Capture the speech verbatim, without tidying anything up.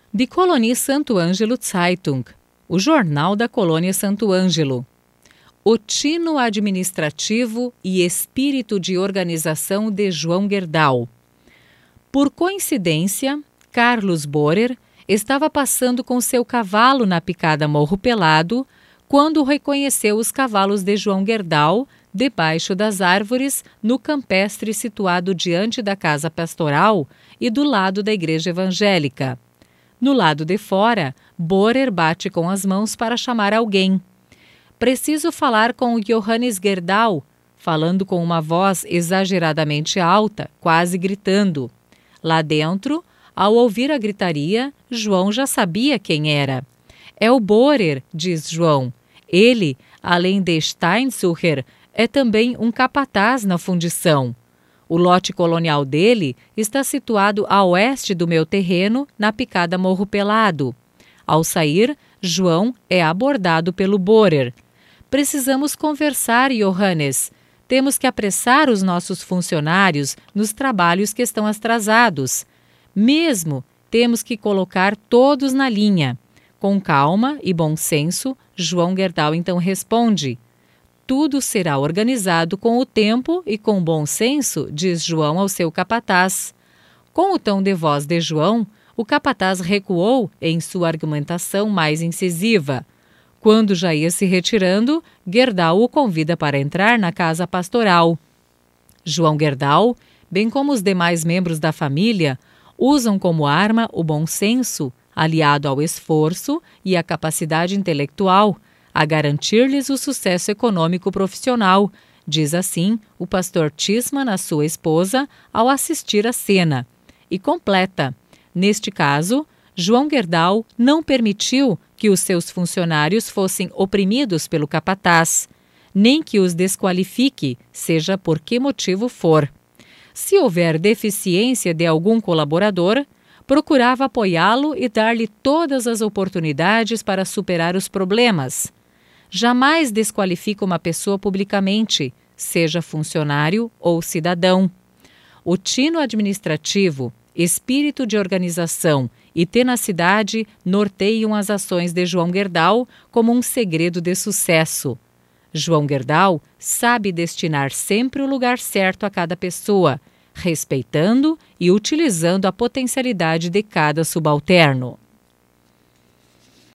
Die Kolonie Santo Ângelo Zeitung, o jornal da colônia Santo Ângelo. O tino administrativo e espírito de organização de João Gerdau. Por coincidência, Carlos Borer estava passando com seu cavalo na picada Morro Pelado quando reconheceu os cavalos de João Gerdau debaixo das árvores no campestre situado diante da casa pastoral e do lado da igreja evangélica. No lado de fora, Borer bate com as mãos para chamar alguém. Preciso falar com o Johannes Gerdau, falando com uma voz exageradamente alta, quase gritando. Lá dentro, ao ouvir a gritaria, João já sabia quem era. É o Borer, diz João. Ele, além de Steinsucher, é também um capataz na fundição. O lote colonial dele está situado a oeste do meu terreno, na picada Morro Pelado. Ao sair, João é abordado pelo Borer. Precisamos conversar, Johannes. Temos que apressar os nossos funcionários nos trabalhos que estão atrasados. Mesmo temos que colocar todos na linha. Com calma e bom senso, João Gerdau então responde. Tudo será organizado com o tempo e com bom senso, diz João ao seu capataz. Com o tom de voz de João, o capataz recuou em sua argumentação mais incisiva. Quando já ia se retirando, Gerdau o convida para entrar na casa pastoral. João Gerdau, bem como os demais membros da família, usam como arma o bom senso, aliado ao esforço e à capacidade intelectual, a garantir-lhes o sucesso econômico profissional, diz assim o pastor Tisman à sua esposa ao assistir à cena. E completa. Neste caso, João Gerdau não permitiu que os seus funcionários fossem oprimidos pelo capataz, nem que os desqualifique, seja por que motivo for. Se houver deficiência de algum colaborador, procurava apoiá-lo e dar-lhe todas as oportunidades para superar os problemas. Jamais desqualifica uma pessoa publicamente, seja funcionário ou cidadão. O tino administrativo, espírito de organização e tenacidade norteiam as ações de João Gerdau como um segredo de sucesso. João Gerdau sabe destinar sempre o lugar certo a cada pessoa, respeitando e utilizando a potencialidade de cada subalterno.